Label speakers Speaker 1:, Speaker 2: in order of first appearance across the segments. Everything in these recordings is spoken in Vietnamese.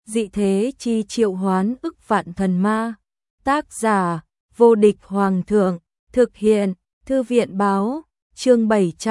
Speaker 1: dị thế chi triệu hoán ức vạn thần ma. Tác giả, vô địch hoàng thượng, thực hiện, thư viện báo, chương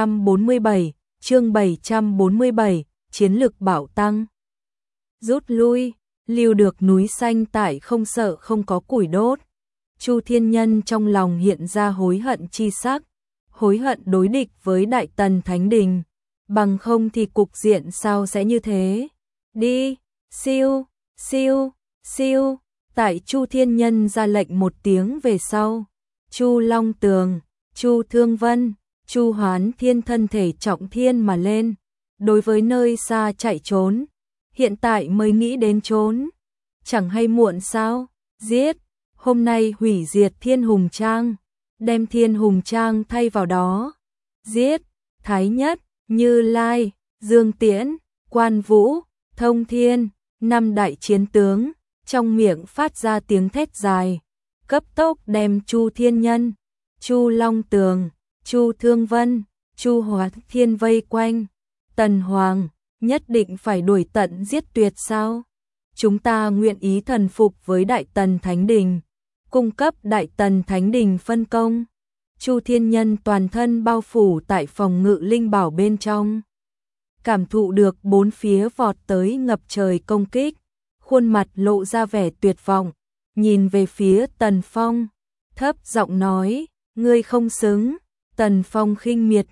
Speaker 1: 747, chiến lực bảo tăng. Rút lui, lưu được núi xanh tại không sợ không có củi đốt. Chu Thiên Nhân trong lòng hiện ra hối hận chi sắc, hối hận đối địch với Đại Tần Thánh Đình, bằng không thì cục diện sao sẽ như thế. Đi, siêu, siêu, siêu, tại Chu Thiên Nhân ra lệnh một tiếng về sau, Chu Long Tường, Chu Thương Vân, Chu Hoán Thiên thân thể trọng thiên mà lên, đối với nơi xa chạy trốn, hiện tại mới nghĩ đến trốn, chẳng hay muộn sao, giết, hôm nay hủy diệt Thiên Hùng Trang, đem Thiên Hùng Trang thay vào đó, giết, Thái Nhất, Như Lai, Dương Tiễn, Quan Vũ, Thông Thiên, 5 đại chiến tướng, trong miệng phát ra tiếng thét dài, cấp tốc đem Chu Thiên Nhân, Chu Long Tường, Chu Thương Vân, Chu Hoán Thiên vây quanh. Tần Hoàng, nhất định phải đuổi tận giết tuyệt sao? Chúng ta nguyện ý thần phục với Đại Tần Thánh Đình, cung cấp Đại Tần Thánh Đình phân công. Chu Thiên Nhân toàn thân bao phủ tại phòng ngự linh bảo bên trong, cảm thụ được bốn phía vọt tới ngập trời công kích, khuôn mặt lộ ra vẻ tuyệt vọng, nhìn về phía Tần Phong, thấp giọng nói, ngươi không xứng. Tần Phong khinh miệt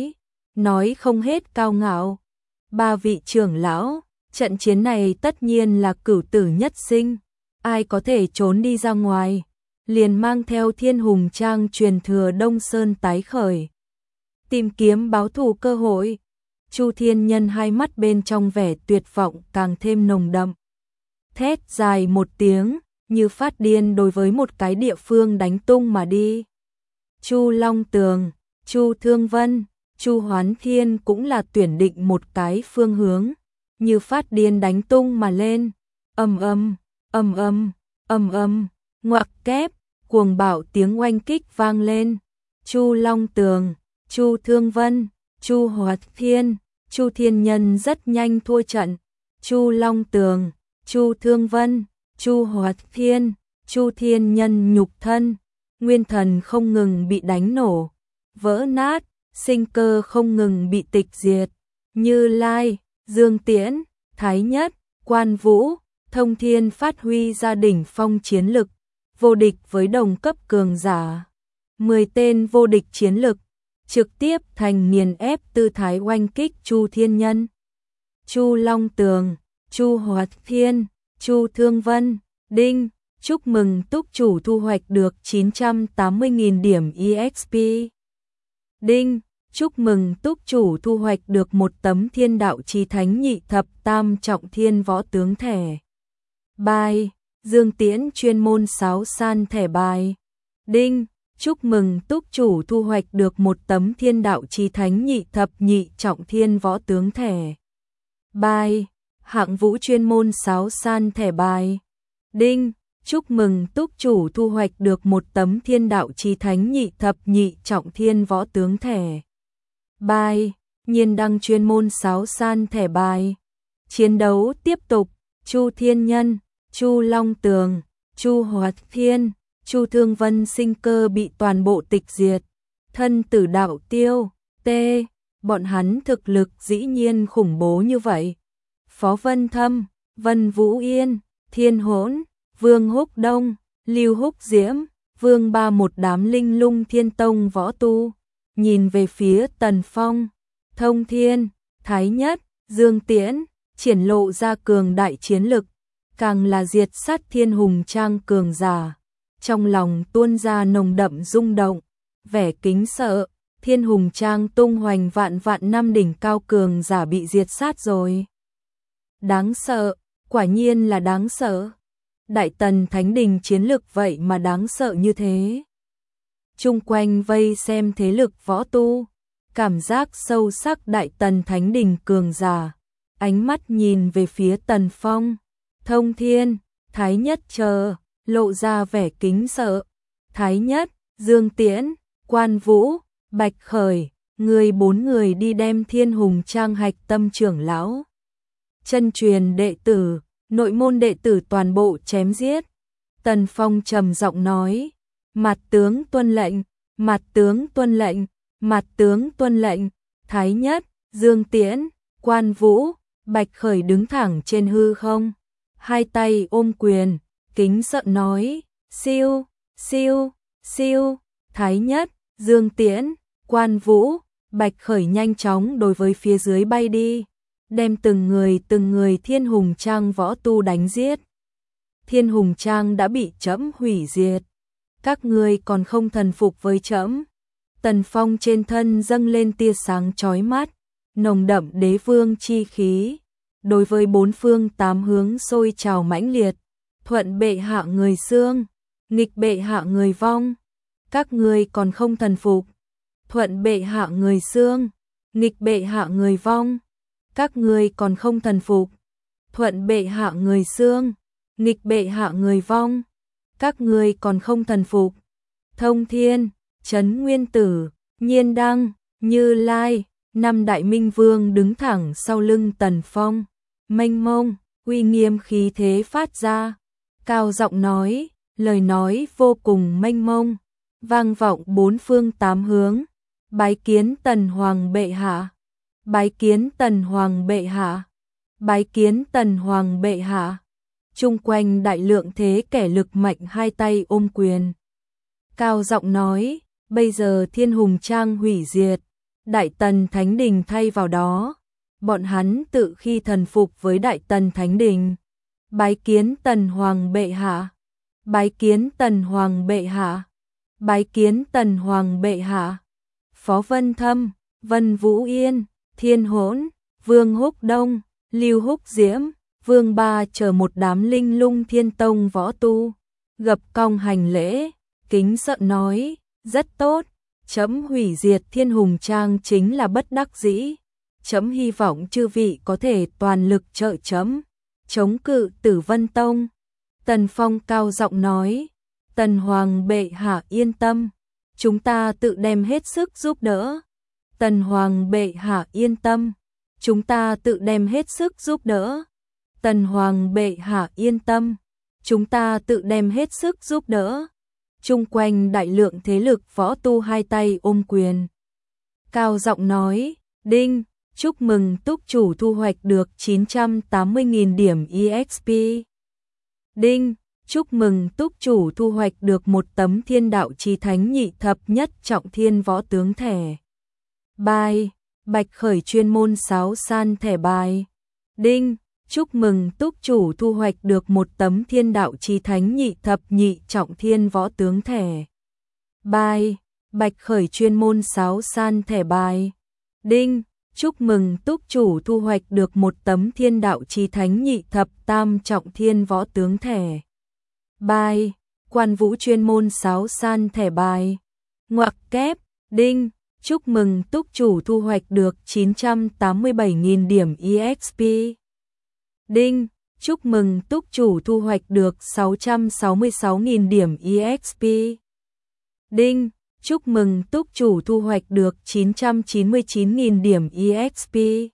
Speaker 1: nói không hết cao ngạo. 3 vị trưởng lão, trận chiến này tất nhiên là cửu tử nhất sinh, ai có thể trốn đi ra ngoài, liền mang theo Thiên Hùng Trang truyền thừa Đông Sơn tái khởi, tìm kiếm báo thù cơ hội. Chu Thiên Nhân hai mắt bên trong vẻ tuyệt vọng càng thêm nồng đậm, thét dài một tiếng, như phát điên đối với một cái địa phương đánh tung mà đi. Chu Long Tường, Chu Thương Vân, Chu Hoán Thiên cũng là tuyển định một cái phương hướng, như phát điên đánh tung mà lên. Ầm ầm, ầm ầm, ầm ầm, ngoặc kép, cuồng bạo tiếng oanh kích vang lên. Chu Long Tường, Chu Thương Vân, Chu Hoán Thiên, Chu Thiên Nhân rất nhanh thua trận. Chu Long Tường, Chu Thương Vân, Chu Hoán Thiên, Chu Thiên Nhân nhục thân, nguyên thần không ngừng bị đánh nổ, vỡ nát, sinh cơ không ngừng bị tịch diệt. Như Lai, Dương Tiễn, Thái Nhất, Quan Vũ, Thông Thiên phát huy ra đỉnh phong chiến lực, vô địch với đồng cấp cường giả. 10 tên vô địch chiến lực, trực tiếp thành nghiền ép tư thái oanh kích Chu Thiên Nhân. Chu Long Tường, Chu Hoán Thiên, Chu Thương Vân, đinh, chúc mừng túc chủ thu hoạch được 980.000 điểm EXP. Đinh, chúc mừng túc chủ thu hoạch được một tấm Thiên Đạo Chí Thánh Nhị Thập Tam Trọng Thiên Võ Tướng thẻ. Bài, Dương Tiễn chuyên môn sáo san thẻ bài. Đinh, chúc mừng túc chủ thu hoạch được một tấm Thiên Đạo Chí Thánh Nhị Thập Nhị Trọng Thiên Võ Tướng thẻ. Bài, Hạng Vũ chuyên môn sáo san thẻ bài. Đinh, chúc mừng túc chủ thu hoạch được một tấm Thiên Đạo Chí Thánh Nhị Thập Nhị Trọng Thiên Võ Tướng thẻ. Bài, Nhiên Đăng chuyên môn sáo san thẻ bài. Chiến đấu tiếp tục, Chu Thiên Nhân, Chu Long Tường, Chu Hoán Thiên, Chu Thương Vân sinh cơ bị toàn bộ tịch diệt, thân tử đạo tiêu, bọn hắn thực lực dĩ nhiên khủng bố như vậy. Phó Vân Thâm, Vân Vũ Yên, Thiên Hỗn, Vương Húc Đông, Lưu Húc Diễm, Vương Ba, một đám linh lung thiên tông võ tu, nhìn về phía Tần Phong, Thông Thiên, Thái Nhất, Dương Tiễn, triển lộ ra cường đại chiến lực, càng là diệt sát Thiên Hùng Trang cường giả, trong lòng tuôn ra nồng đậm rung động, vẻ kính sợ. Thiên Hùng Trang tung hoành vạn năm đỉnh cao cường giả bị diệt sát rồi. Đáng sợ, quả nhiên là đáng sợ. Đại Tần Thánh Đình chiến lực vậy mà đáng sợ như thế. Chung quanh vây xem thế lực võ tu, cảm giác sâu sắc Đại Tần Thánh Đình cường giả, ánh mắt nhìn về phía Tần Phong, Thông Thiên, Thái Nhất chờ, lộ ra vẻ kính sợ. Thái Nhất, Dương Tiễn, Quan Vũ, Bạch Khởi, người 4 người đi đem Thiên Hùng Trang hạch tâm trưởng lão, chân truyền đệ tử, nội môn đệ tử toàn bộ chém giết. Tần Phong trầm giọng nói, mặt tướng tuân lệnh, mặt tướng tuân lệnh, mặt tướng tuân lệnh. Thái Nhất, Dương Tiễn, Quan Vũ, Bạch Khởi đứng thẳng trên hư không, hai tay ôm quyền, kính sợ nói, siêu, siêu, siêu. Thái Nhất, Dương Tiễn, Quan Vũ, Bạch Khởi nhanh chóng đối với phía dưới bay đi, đem từng người Thiên Hùng Trang võ tu đánh giết. Thiên Hùng Trang đã bị trẫm hủy diệt, các ngươi còn không thần phục với trẫm. Tần Phong trên thân dâng lên tia sáng chói mắt, nồng đậm đế vương chi khí, đối với bốn phương tám hướng sôi trào mãnh liệt, thuận bệ hạ người xương, nghịch bệ hạ người vong, các ngươi còn không thần phục. Thuận bệ hạ người xương, nghịch bệ hạ người vong, các ngươi còn không thần phục. Thuận bệ hạ người xương, nghịch bệ hạ người vong, các ngươi còn không thần phục. Thông Thiên, Trấn Nguyên Tử, Nhiên Đăng, Như Lai, năm đại minh vương đứng thẳng sau lưng Tần Phong, mênh mông, uy nghiêm khí thế phát ra, cao giọng nói, lời nói vô cùng mênh mông, vang vọng bốn phương tám hướng. Bái kiến Tần Hoàng bệ hạ, bái kiến Tần Hoàng bệ hạ, bái kiến Tần Hoàng bệ hạ. Chung quanh đại lượng thế kẻ lực mạnh hai tay ôm quyền, cao giọng nói, bây giờ Thiên Hùng Trang hủy diệt, Đại Tần Thánh Đình thay vào đó, bọn hắn tự khi thần phục với Đại Tần Thánh Đình. Bái kiến Tần Hoàng bệ hạ, bái kiến Tần Hoàng bệ hạ, bái kiến Tần Hoàng bệ hạ. Phó Vân Thâm, Vân Vũ Yên, Thiên Hỗn, Vương Húc Đông, Lưu Húc Diễm, Vương Ba chờ một đám linh lung Thiên Tông võ tu, gập cong hành lễ, kính sợ nói, rất tốt, trẫm hủy diệt Thiên Hùng Trang chính là bất đắc dĩ, trẫm hy vọng chư vị có thể toàn lực trợ trẫm, chống cự Tử Vân Tông. Tần Phong cao giọng nói, Tần Hoàng bệ hạ yên tâm, chúng ta tự đem hết sức giúp đỡ. Tần Hoàng bệ hạ yên tâm, chúng ta tự đem hết sức giúp đỡ. Tần Hoàng bệ hạ yên tâm, chúng ta tự đem hết sức giúp đỡ. Chung quanh đại lượng thế lực võ tu hai tay ôm quyền, cao giọng nói, đinh, chúc mừng túc chủ thu hoạch được 980.000 điểm EXP. Đinh, chúc mừng túc chủ thu hoạch được một tấm Thiên Đạo Chí Thánh nhị thập nhất trọng thiên võ tướng thẻ bài, Bạch Khởi chuyên môn sáo san thẻ bài. Đinh, chúc mừng túc chủ thu hoạch được một tấm Thiên Đạo Chí Thánh nhị thập nhị trọng thiên võ tướng thẻ bài, Bạch Khởi chuyên môn sáo san thẻ bài. Đinh, chúc mừng túc chủ thu hoạch được một tấm Thiên Đạo Chí Thánh nhị thập tam trọng thiên võ tướng thẻ bài, Quan Vũ chuyên môn sáo san thẻ bài. Ngoặc kép. Đinh, chúc mừng túc chủ thu hoạch được 987.000 điểm EXP. Đinh, chúc mừng túc chủ thu hoạch được 666.000 điểm EXP. Đinh, chúc mừng túc chủ thu hoạch được 999.000 điểm EXP.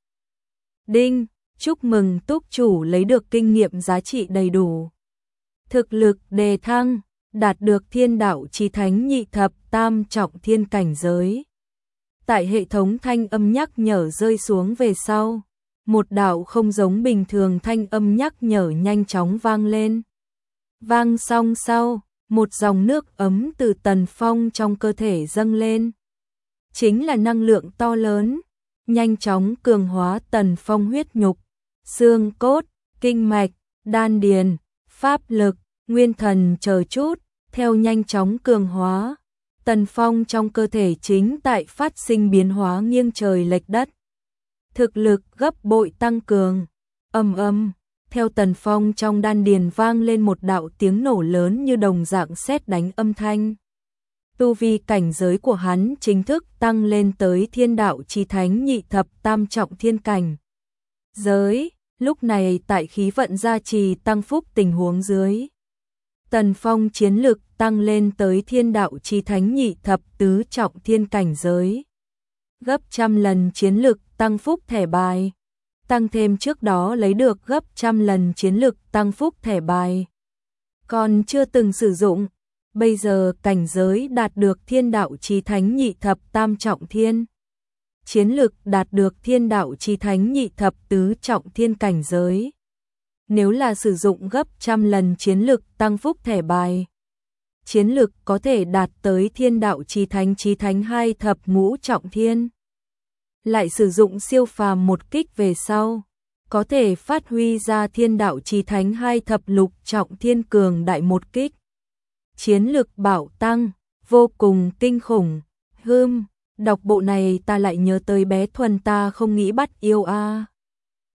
Speaker 1: Đinh, chúc mừng túc chủ lấy được kinh nghiệm giá trị đầy đủ. Thực lực đề thăng, đạt được Thiên Đạo Chí Thánh nhị thập tam trọng thiên cảnh giới. Tại hệ thống thanh âm nhắc nhở rơi xuống về sau, một đạo không giống bình thường thanh âm nhắc nhở nhanh chóng vang lên. Vang xong sau, một dòng nước ấm từ Tần Phong trong cơ thể dâng lên. Chính là năng lượng to lớn, nhanh chóng cường hóa Tần Phong huyết nhục, xương cốt, kinh mạch, đan điền, pháp lực, nguyên thần chờ chút, theo nhanh chóng cường hóa. Tần Phong trong cơ thể chính tại phát sinh biến hóa nghiêng trời lệch đất. Thực lực gấp bội tăng cường. Ầm ầm, theo Tần Phong trong đan điền vang lên một đạo tiếng nổ lớn như đồng dạng sét đánh âm thanh. Tu vi cảnh giới của hắn chính thức tăng lên tới Thiên Đạo Chí Thánh nhị thập tam trọng thiên cảnh giới. Lúc này tại khí vận gia trì tăng phúc tình huống dưới, Tần Phong chiến lực tăng lên tới Thiên Đạo Chí Thánh nhị thập tứ trọng thiên cảnh giới, gấp trăm lần chiến lực tăng phúc thẻ bài. tăng thêm trước đó lấy được gấp trăm lần chiến lực tăng phúc thẻ bài. Còn chưa từng sử dụng, bây giờ cảnh giới đạt được thiên đạo chí thánh nhị thập tam trọng thiên. Chiến lực đạt được thiên đạo chí thánh nhị thập tứ trọng thiên cảnh giới. Nếu là sử dụng gấp trăm lần chiến lực tăng phúc thẻ bài, chiến lực có thể đạt tới thiên đạo chí thánh hai thập ngũ trọng thiên. Lại sử dụng siêu phàm một kích về sau, có thể phát huy ra thiên đạo chí thánh hai thập lục trọng thiên cường đại một kích. Chiến lực bạo tăng, vô cùng kinh khủng. Đọc bộ này ta lại nhớ tới bé Thuần ta không nghĩ bắt yêu a.